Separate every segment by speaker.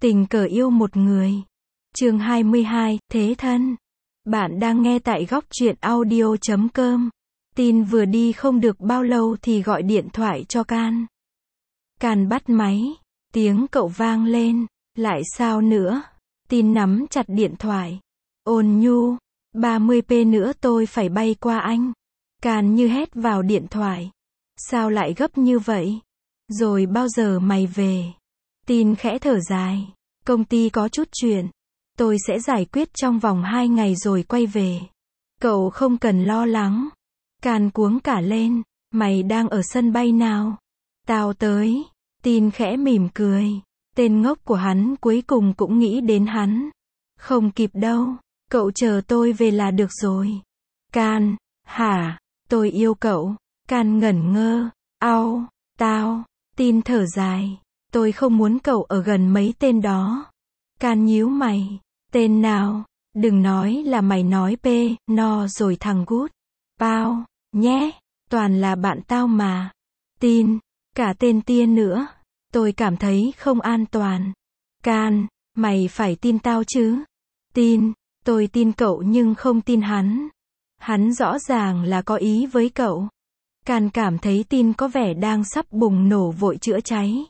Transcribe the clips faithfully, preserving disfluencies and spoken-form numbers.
Speaker 1: Tình cờ yêu một người. Chương hai mươi hai, Thế thân. Bạn đang nghe tại góc truyện audio chấm com. Tin vừa đi không được bao lâu thì gọi điện thoại cho Can. Can bắt máy. Tiếng cậu vang lên. Lại sao nữa? Tin nắm chặt điện thoại. Ôn nhu. ba mươi phút nữa tôi phải bay qua anh. Can như hét vào điện thoại. Sao lại gấp như vậy? Rồi bao giờ mày về? Tin khẽ thở dài. Công ty có chút chuyện. Tôi sẽ giải quyết trong vòng hai ngày rồi quay về. Cậu không cần lo lắng. Can cuống cả lên. Mày đang ở sân bay nào? Tao tới. Tin khẽ mỉm cười. Tên ngốc của hắn cuối cùng cũng nghĩ đến hắn. Không kịp đâu. Cậu chờ tôi về là được rồi. Can. Hả? Tôi yêu cậu. Can ngẩn ngơ. Au. Tao. Tin thở dài. Tôi không muốn cậu ở gần mấy tên đó. Can nhíu mày. Tên nào? Đừng nói là mày nói P, no rồi thằng Gút. Pao, nhé. Toàn là bạn tao mà. Tin. Cả tên Tiên nữa. Tôi cảm thấy không an toàn. Can. Mày phải tin tao chứ. Tin. Tôi tin cậu nhưng không tin hắn. Hắn rõ ràng là có ý với cậu. Can cảm thấy Tin có vẻ đang sắp bùng nổ vội chữa cháy.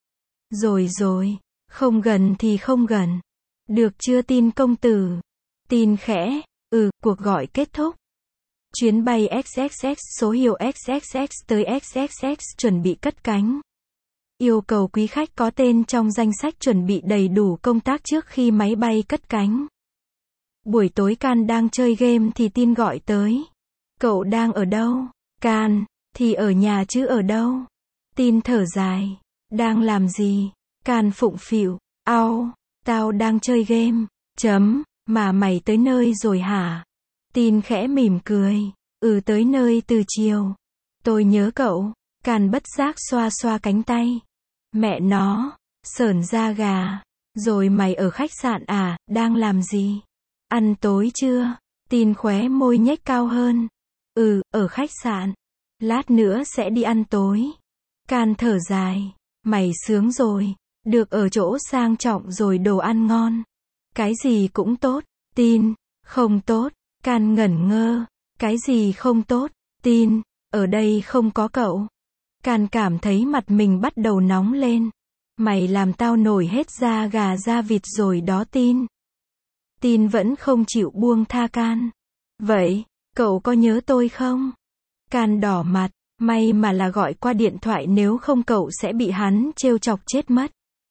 Speaker 1: Rồi rồi. Không gần thì không gần. Được chưa Tin công tử? Tin khẽ. Ừ, cuộc gọi kết thúc. Chuyến bay ích ích ích số hiệu ích ích ích tới ích ích ích chuẩn bị cất cánh. Yêu cầu quý khách có tên trong danh sách chuẩn bị đầy đủ công tác trước khi máy bay cất cánh. Buổi tối Can đang chơi game thì Tin gọi tới. Cậu đang ở đâu? Can. Thì ở nhà chứ ở đâu? Tin thở dài. Đang làm gì? Can phụng phịu. Au. Tao đang chơi game. Chấm. Mà mày tới nơi rồi hả? Tin khẽ mỉm cười. Ừ, tới nơi từ chiều. Tôi nhớ cậu. Can bất giác xoa xoa cánh tay. Mẹ nó. Sởn da gà. Rồi mày ở khách sạn à? Đang làm gì? Ăn tối chưa? Tin khóe môi nhếch cao hơn. Ừ, ở khách sạn. Lát nữa sẽ đi ăn tối. Can thở dài. Mày sướng rồi. Được ở chỗ sang trọng rồi đồ ăn ngon. Cái gì cũng tốt. Tin. Không tốt. Can ngẩn ngơ. Cái gì không tốt? Tin. Ở đây không có cậu. Can cảm thấy mặt mình bắt đầu nóng lên. Mày làm tao nổi hết da gà da vịt rồi đó Tin. Tin vẫn không chịu buông tha Can. Vậy, cậu có nhớ tôi không? Can đỏ mặt. May mà là gọi qua điện thoại, nếu không cậu sẽ bị hắn trêu chọc chết mất.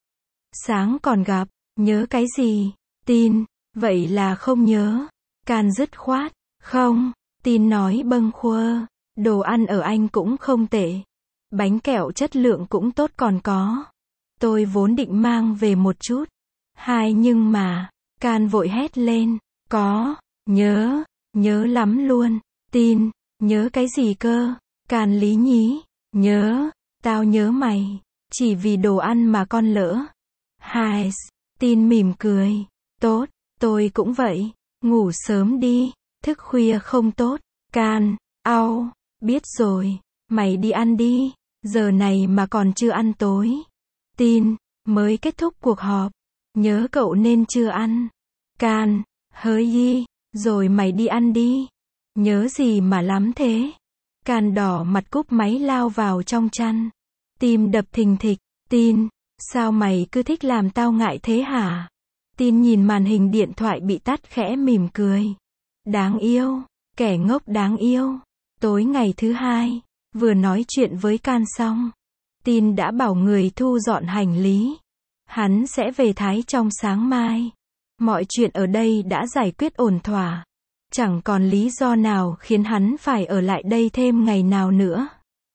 Speaker 1: Sáng còn gặp. Nhớ cái gì? Tin. Vậy là không nhớ. Can dứt khoát. Không. Tin nói bâng quơ. Đồ ăn ở Anh cũng không tệ. Bánh kẹo chất lượng cũng tốt còn có. Tôi vốn định mang về một chút. Hai nhưng mà. Can vội hét lên. Có. Nhớ. Nhớ lắm luôn. Tin. Nhớ cái gì cơ? Can lý nhí. Nhớ. Tao nhớ mày. Chỉ vì đồ ăn mà con lỡ. Hai. Tin mỉm cười. Tốt. Tôi cũng vậy. Ngủ sớm đi. Thức khuya không tốt. Can. Au. Biết rồi. Mày đi ăn đi. Giờ này mà còn chưa ăn tối. Tin. Mới kết thúc cuộc họp. Nhớ cậu nên chưa ăn. Can. Hơi đi. Rồi mày đi ăn đi. Nhớ gì mà lắm thế? Can đỏ mặt cúp máy lao vào trong chăn. Tim đập thình thịch. Tin. Sao mày cứ thích làm tao ngại thế hả? Tin nhìn màn hình điện thoại bị tắt khẽ mỉm cười. Đáng yêu. Kẻ ngốc đáng yêu. Tối ngày thứ hai. Vừa nói chuyện với Can xong. Tin đã bảo người thu dọn hành lý. Hắn sẽ về Thái trong sáng mai. Mọi chuyện ở đây đã giải quyết ổn thỏa. Chẳng còn lý do nào khiến hắn phải ở lại đây thêm ngày nào nữa.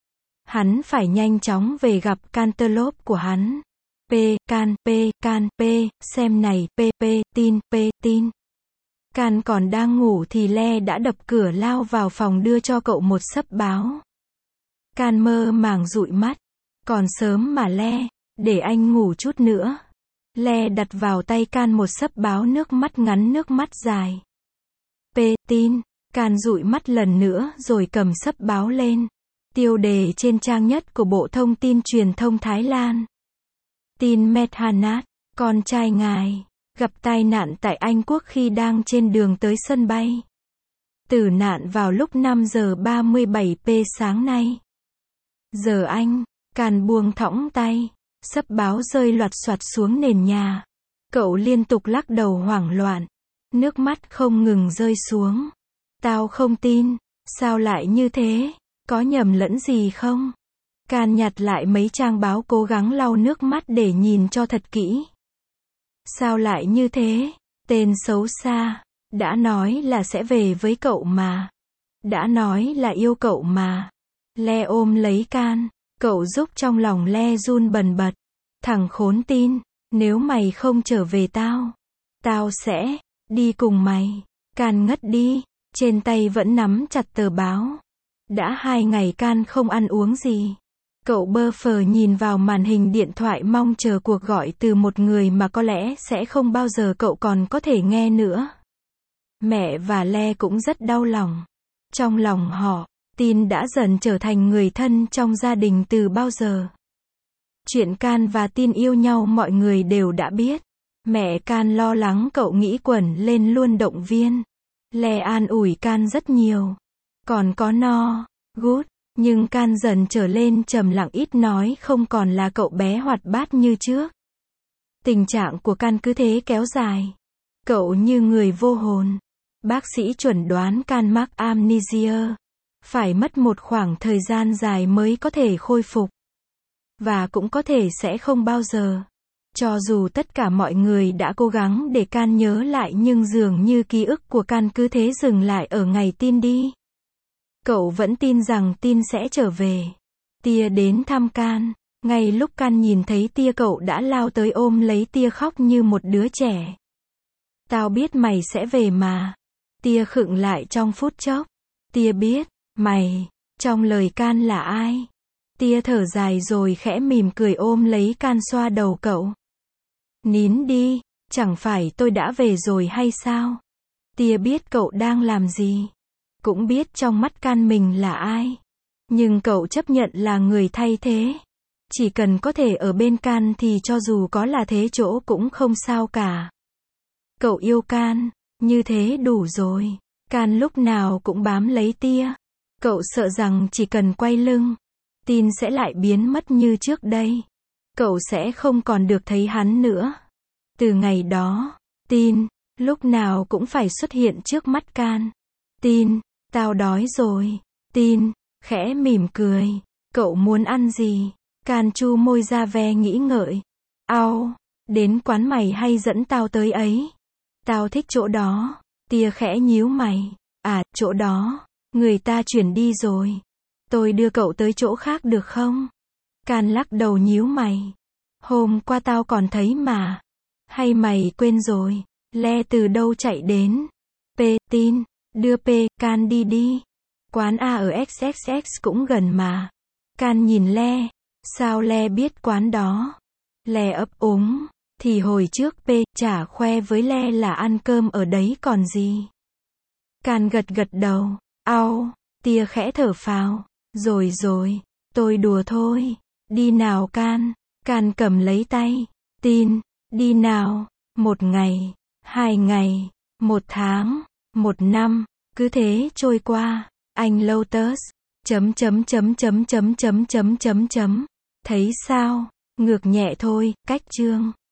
Speaker 1: Hắn phải nhanh chóng về gặp Cantaloupe của hắn. P, Can, P, Can, P, xem này, P, P, Tin, P, Tin. Can còn đang ngủ thì Le đã đập cửa lao vào phòng đưa cho cậu một xấp báo. Can mơ màng dụi mắt. Còn sớm mà Le, để anh ngủ chút nữa. Le đặt vào tay Can một xấp báo, nước mắt ngắn nước mắt dài. P, Tin. Can dụi mắt lần nữa rồi cầm xấp báo lên. Tiêu đề trên trang nhất của Bộ Thông tin Truyền thông Thái Lan. Tin Medhanat. Con trai ngài gặp tai nạn tại Anh Quốc khi đang trên đường tới sân bay. Tử nạn vào lúc năm giờ ba mươi bảy phút sáng nay. Giờ Anh, Can buông thõng tay, sấp báo rơi loạt soạt xuống nền nhà. Cậu liên tục lắc đầu hoảng loạn, nước mắt không ngừng rơi xuống. Tao không tin, sao lại như thế, có nhầm lẫn gì không? Can nhặt lại mấy trang báo cố gắng lau nước mắt để nhìn cho thật kỹ. Sao lại như thế? Tên xấu xa, đã nói là sẽ về với cậu mà. Đã nói là yêu cậu mà. Le ôm lấy Can, cậu giúp trong lòng Le run bần bật. Thằng khốn tin, nếu mày không trở về tao, tao sẽ đi cùng mày. Can ngất đi, trên tay vẫn nắm chặt tờ báo. Đã hai ngày Can không ăn uống gì. Cậu bơ phờ nhìn vào màn hình điện thoại mong chờ cuộc gọi từ một người mà có lẽ sẽ không bao giờ cậu còn có thể nghe nữa. Mẹ và Le cũng rất đau lòng. Trong lòng họ, Tin đã dần trở thành người thân trong gia đình từ bao giờ. Chuyện Can và Tin yêu nhau mọi người đều đã biết. Mẹ Can lo lắng cậu nghĩ quẩn lên luôn động viên. Le an ủi Can rất nhiều. Còn có no, good. Nhưng Can dần trở lên trầm lặng ít nói, không còn là cậu bé hoạt bát như trước. Tình trạng của Can cứ thế kéo dài. Cậu như người vô hồn. Bác sĩ chuẩn đoán Can mắc amnesia. Phải mất một khoảng thời gian dài mới có thể khôi phục. Và cũng có thể sẽ không bao giờ. Cho dù tất cả mọi người đã cố gắng để Can nhớ lại nhưng dường như ký ức của Can cứ thế dừng lại ở ngày Tin đi. Cậu vẫn tin rằng Tin sẽ trở về. Tia đến thăm Can. Ngay lúc Can nhìn thấy Tia cậu đã lao tới ôm lấy Tia khóc như một đứa trẻ. Tao biết mày sẽ về mà. Tia khựng lại trong phút chốc. Tia biết, mày, trong lời Can là ai? Tia thở dài rồi khẽ mỉm cười ôm lấy Can xoa đầu cậu. Nín đi, chẳng phải tôi đã về rồi hay sao? Tia biết cậu đang làm gì. Cũng biết trong mắt Can mình là ai. Nhưng cậu chấp nhận là người thay thế. Chỉ cần có thể ở bên Can thì cho dù có là thế chỗ cũng không sao cả. Cậu yêu Can, như thế đủ rồi. Can lúc nào cũng bám lấy Tia. Cậu sợ rằng chỉ cần quay lưng, Tin sẽ lại biến mất như trước đây. Cậu sẽ không còn được thấy hắn nữa. Từ ngày đó, Tin, lúc nào cũng phải xuất hiện trước mắt Can. Tin, tao đói rồi. Tin, khẽ mỉm cười. Cậu muốn ăn gì? Can chu môi ra ve nghĩ ngợi. Ao, đến quán mày hay dẫn tao tới ấy? Tao thích chỗ đó. Tia khẽ nhíu mày. À, chỗ đó, người ta chuyển đi rồi. Tôi đưa cậu tới chỗ khác được không? Can lắc đầu nhíu mày. Hôm qua tao còn thấy mà. Hay mày quên rồi? Le từ đâu chạy đến? P, Tin, đưa P, Can đi đi. Quán A ở ích ích ích cũng gần mà. Can nhìn Le. Sao Le biết quán đó? Le ấp úng. Thì hồi trước P chả khoe với Le là ăn cơm ở đấy còn gì. Can gật gật đầu. Au, Tia khẽ thở phào. Rồi rồi, tôi đùa thôi. Đi nào Can. Can cầm lấy tay. Tin, đi nào. Một ngày, hai ngày, một tháng, một năm, cứ thế trôi qua. Anh Lotus, chấm chấm chấm chấm chấm chấm chấm chấm chấm. Thấy sao? Ngược nhẹ thôi, cách chương.